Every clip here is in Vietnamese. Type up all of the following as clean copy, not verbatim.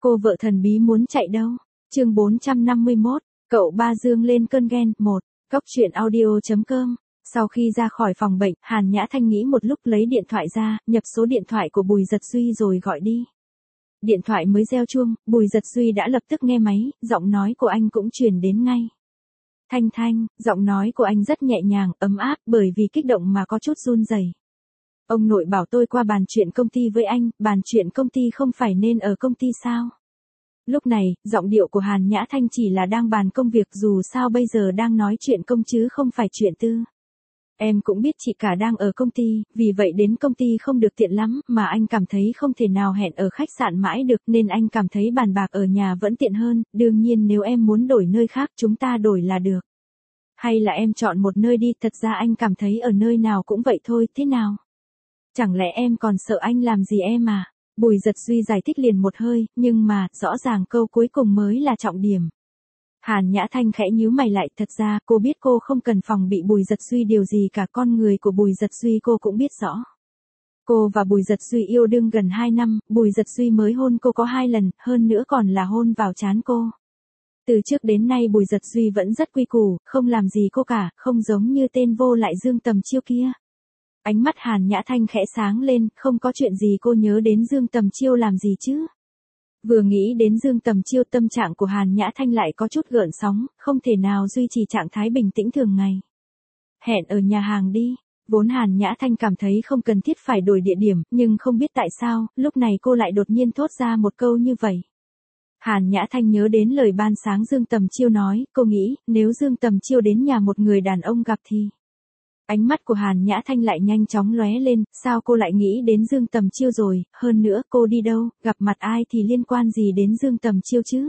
Cô vợ thần bí muốn chạy đâu? Chương 451, cậu ba Dương lên cơn ghen. 1. Cốc truyện audio.com. Sau khi ra khỏi phòng bệnh, Hàn Nhã Thanh nghĩ một lúc lấy điện thoại ra, nhập số điện thoại của Bùi Dật Duy rồi gọi đi. Điện thoại mới reo chuông, Bùi Dật Duy đã lập tức nghe máy, giọng nói của anh cũng truyền đến ngay. Thanh Thanh, giọng nói của anh rất nhẹ nhàng, ấm áp bởi vì kích động mà có chút run rẩy. Ông nội bảo tôi qua bàn chuyện công ty với anh, bàn chuyện công ty không phải nên ở công ty sao? Lúc này, giọng điệu của Hàn Nhã Thanh chỉ là đang bàn công việc, dù sao bây giờ đang nói chuyện công chứ không phải chuyện tư. Em cũng biết chị cả đang ở công ty, vì vậy đến công ty không được tiện lắm, mà anh cảm thấy không thể nào hẹn ở khách sạn mãi được nên anh cảm thấy bàn bạc ở nhà vẫn tiện hơn, đương nhiên nếu em muốn đổi nơi khác chúng ta đổi là được. Hay là em chọn một nơi đi, thật ra anh cảm thấy ở nơi nào cũng vậy thôi, thế nào? Chẳng lẽ em còn sợ anh làm gì em à? Bùi Dật Duy giải thích liền một hơi, nhưng mà, rõ ràng câu cuối cùng mới là trọng điểm. Hàn Nhã Thanh khẽ nhíu mày lại, thật ra cô biết cô không cần phòng bị Bùi Dật Duy điều gì cả, con người của Bùi Dật Duy cô cũng biết rõ. Cô và Bùi Dật Duy yêu đương gần 2 năm, Bùi Dật Duy mới hôn cô có 2 lần, hơn nữa còn là hôn vào trán cô. Từ trước đến nay Bùi Dật Duy vẫn rất quy củ, không làm gì cô cả, không giống như tên vô lại Dương Tầm Chiêu kia. Ánh mắt Hàn Nhã Thanh khẽ sáng lên, không có chuyện gì cô nhớ đến Dương Tầm Chiêu làm gì chứ? Vừa nghĩ đến Dương Tầm Chiêu tâm trạng của Hàn Nhã Thanh lại có chút gợn sóng, không thể nào duy trì trạng thái bình tĩnh thường ngày. Hẹn ở nhà hàng đi. Vốn Hàn Nhã Thanh cảm thấy không cần thiết phải đổi địa điểm, nhưng không biết tại sao, lúc này cô lại đột nhiên thốt ra một câu như vậy. Hàn Nhã Thanh nhớ đến lời ban sáng Dương Tầm Chiêu nói, cô nghĩ, nếu Dương Tầm Chiêu đến nhà một người đàn ông gặp thì... Ánh mắt của Hàn Nhã Thanh lại nhanh chóng lóe lên, sao cô lại nghĩ đến Dương Tầm Chiêu rồi, hơn nữa cô đi đâu, gặp mặt ai thì liên quan gì đến Dương Tầm Chiêu chứ?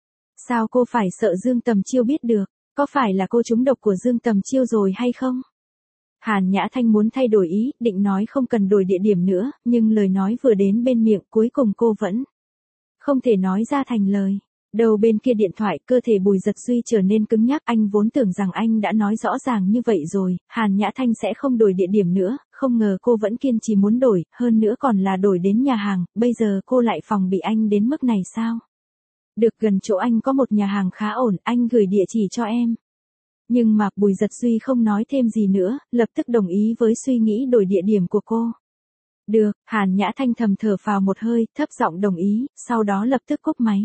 Sao cô phải sợ Dương Tầm Chiêu biết được, có phải là cô trúng độc của Dương Tầm Chiêu rồi hay không? Hàn Nhã Thanh muốn thay đổi ý, định nói không cần đổi địa điểm nữa, nhưng lời nói vừa đến bên miệng cuối cùng cô vẫn không thể nói ra thành lời. Đầu bên kia điện thoại, cơ thể Bùi Dật Duy trở nên cứng nhắc, anh vốn tưởng rằng anh đã nói rõ ràng như vậy rồi, Hàn Nhã Thanh sẽ không đổi địa điểm nữa, không ngờ cô vẫn kiên trì muốn đổi, hơn nữa còn là đổi đến nhà hàng, bây giờ cô lại phòng bị anh đến mức này sao? Được, gần chỗ anh có một nhà hàng khá ổn, anh gửi địa chỉ cho em. Nhưng mà Bùi Dật Duy không nói thêm gì nữa, lập tức đồng ý với suy nghĩ đổi địa điểm của cô. Được, Hàn Nhã Thanh thầm thở phào một hơi, thấp giọng đồng ý, sau đó lập tức cúp máy.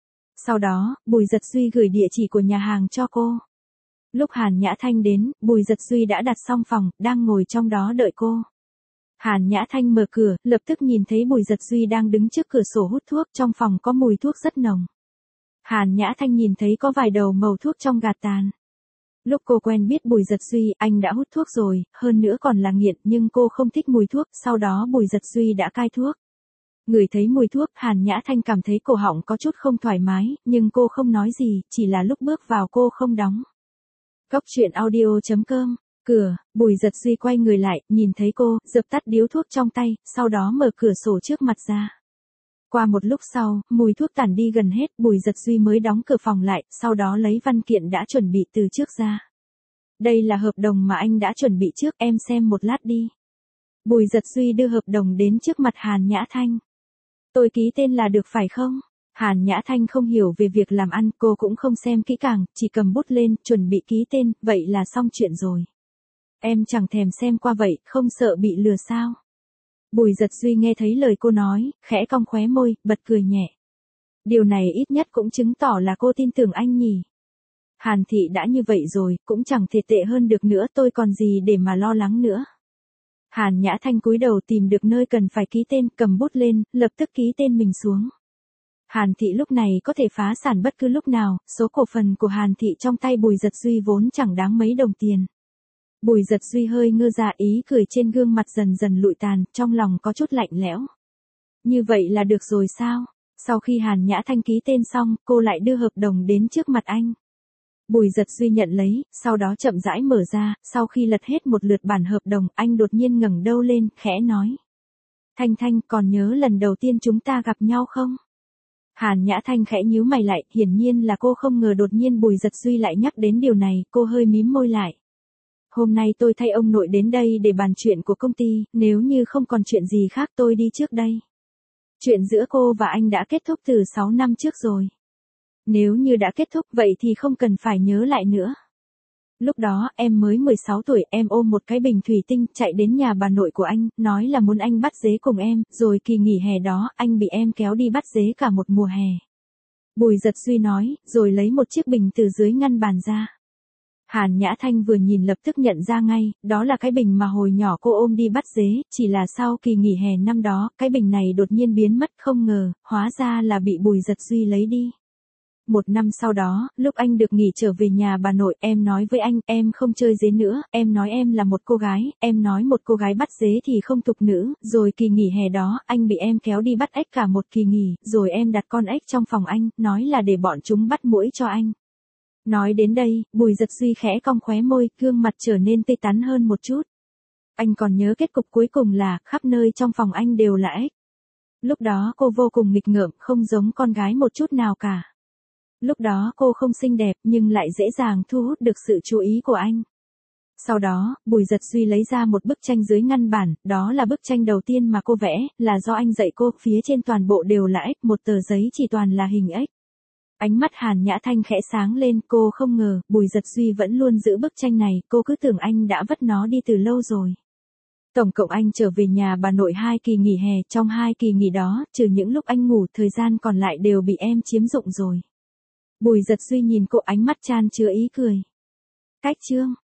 Sau đó, Bùi Dật Duy gửi địa chỉ của nhà hàng cho cô. Lúc Hàn Nhã Thanh đến, Bùi Dật Duy đã đặt xong phòng, đang ngồi trong đó đợi cô. Hàn Nhã Thanh mở cửa, lập tức nhìn thấy Bùi Dật Duy đang đứng trước cửa sổ hút thuốc, trong phòng có mùi thuốc rất nồng. Hàn Nhã Thanh nhìn thấy có vài đầu mẩu thuốc trong gạt tàn. Lúc cô quen biết Bùi Dật Duy, anh đã hút thuốc rồi, hơn nữa còn là nghiện, nhưng cô không thích mùi thuốc, sau đó Bùi Dật Duy đã cai thuốc. Ngửi thấy mùi thuốc, Hàn Nhã Thanh cảm thấy cổ họng có chút không thoải mái, nhưng cô không nói gì, chỉ là lúc bước vào cô không đóng. Cốc truyện audio.com. Cửa, Bùi Dật Duy quay người lại, nhìn thấy cô, dập tắt điếu thuốc trong tay, sau đó mở cửa sổ trước mặt ra. Qua một lúc sau, mùi thuốc tản đi gần hết, Bùi Dật Duy mới đóng cửa phòng lại, sau đó lấy văn kiện đã chuẩn bị từ trước ra. Đây là hợp đồng mà anh đã chuẩn bị trước, em xem một lát đi. Bùi Dật Duy đưa hợp đồng đến trước mặt Hàn Nhã Thanh. Tôi ký tên là được phải không? Hàn Nhã Thanh không hiểu về việc làm ăn, cô cũng không xem kỹ càng, chỉ cầm bút lên, chuẩn bị ký tên, vậy là xong chuyện rồi. Em chẳng thèm xem qua vậy, không sợ bị lừa sao? Bùi Dật Duy nghe thấy lời cô nói, khẽ cong khóe môi, bật cười nhẹ. Điều này ít nhất cũng chứng tỏ là cô tin tưởng anh nhỉ. Hàn thị đã như vậy rồi, cũng chẳng thể tệ hơn được nữa, tôi còn gì để mà lo lắng nữa. Hàn Nhã Thanh cúi đầu tìm được nơi cần phải ký tên, cầm bút lên, lập tức ký tên mình xuống. Hàn thị lúc này có thể phá sản bất cứ lúc nào, số cổ phần của Hàn thị trong tay Bùi Dật Duy vốn chẳng đáng mấy đồng tiền. Bùi Dật Duy hơi ngơ ra, ý cười trên gương mặt dần dần lụi tàn, trong lòng có chút lạnh lẽo. Như vậy là được rồi sao? Sau khi Hàn Nhã Thanh ký tên xong, cô lại đưa hợp đồng đến trước mặt anh. Bùi Dật Duy nhận lấy, sau đó chậm rãi mở ra, sau khi lật hết một lượt bản hợp đồng, anh đột nhiên ngẩng đầu lên, khẽ nói. Thanh Thanh, còn nhớ lần đầu tiên chúng ta gặp nhau không? Hàn Nhã Thanh khẽ nhíu mày lại, hiển nhiên là cô không ngờ đột nhiên Bùi Dật Duy lại nhắc đến điều này, cô hơi mím môi lại. Hôm nay tôi thay ông nội đến đây để bàn chuyện của công ty, nếu như không còn chuyện gì khác tôi đi trước đây. Chuyện giữa cô và anh đã kết thúc từ 6 năm trước rồi. Nếu như đã kết thúc vậy thì không cần phải nhớ lại nữa. Lúc đó em mới 16 tuổi, em ôm một cái bình thủy tinh chạy đến nhà bà nội của anh, nói là muốn anh bắt dế cùng em, rồi kỳ nghỉ hè đó anh bị em kéo đi bắt dế cả một mùa hè. Bùi Giật Duy nói, rồi lấy một chiếc bình từ dưới ngăn bàn ra. Hàn Nhã Thanh vừa nhìn lập tức nhận ra ngay, đó là cái bình mà hồi nhỏ cô ôm đi bắt dế, chỉ là sau kỳ nghỉ hè năm đó, cái bình này đột nhiên biến mất không ngờ, hóa ra là bị Bùi Giật Duy lấy đi. 1 năm sau đó, lúc anh được nghỉ trở về nhà bà nội, em nói với anh, em không chơi dế nữa, em nói em là một cô gái, em nói một cô gái bắt dế thì không tục nữ, rồi kỳ nghỉ hè đó, anh bị em kéo đi bắt ếch cả một kỳ nghỉ, rồi em đặt con ếch trong phòng anh, nói là để bọn chúng bắt muỗi cho anh. Nói đến đây, Bùi Giật Duy khẽ cong khóe môi, gương mặt trở nên tươi tắn hơn một chút. Anh còn nhớ kết cục cuối cùng là, khắp nơi trong phòng anh đều là ếch. Lúc đó cô vô cùng nghịch ngợm, không giống con gái một chút nào cả. Lúc đó cô không xinh đẹp nhưng lại dễ dàng thu hút được sự chú ý của anh. Sau đó, Bùi Giật Duy lấy ra một bức tranh dưới ngăn bản, đó là bức tranh đầu tiên mà cô vẽ, là do anh dạy cô, phía trên toàn bộ đều là ếch, một tờ giấy chỉ toàn là hình ếch. Ánh mắt Hàn Nhã Thanh khẽ sáng lên, cô không ngờ, Bùi Giật Duy vẫn luôn giữ bức tranh này, cô cứ tưởng anh đã vứt nó đi từ lâu rồi. Tổng cộng anh trở về nhà bà nội 2 kỳ nghỉ hè, trong 2 kỳ nghỉ đó, trừ những lúc anh ngủ, thời gian còn lại đều bị em chiếm dụng rồi. Bùi Giật Duy nhìn cô, ánh mắt chan chứa ý cười. Cách chương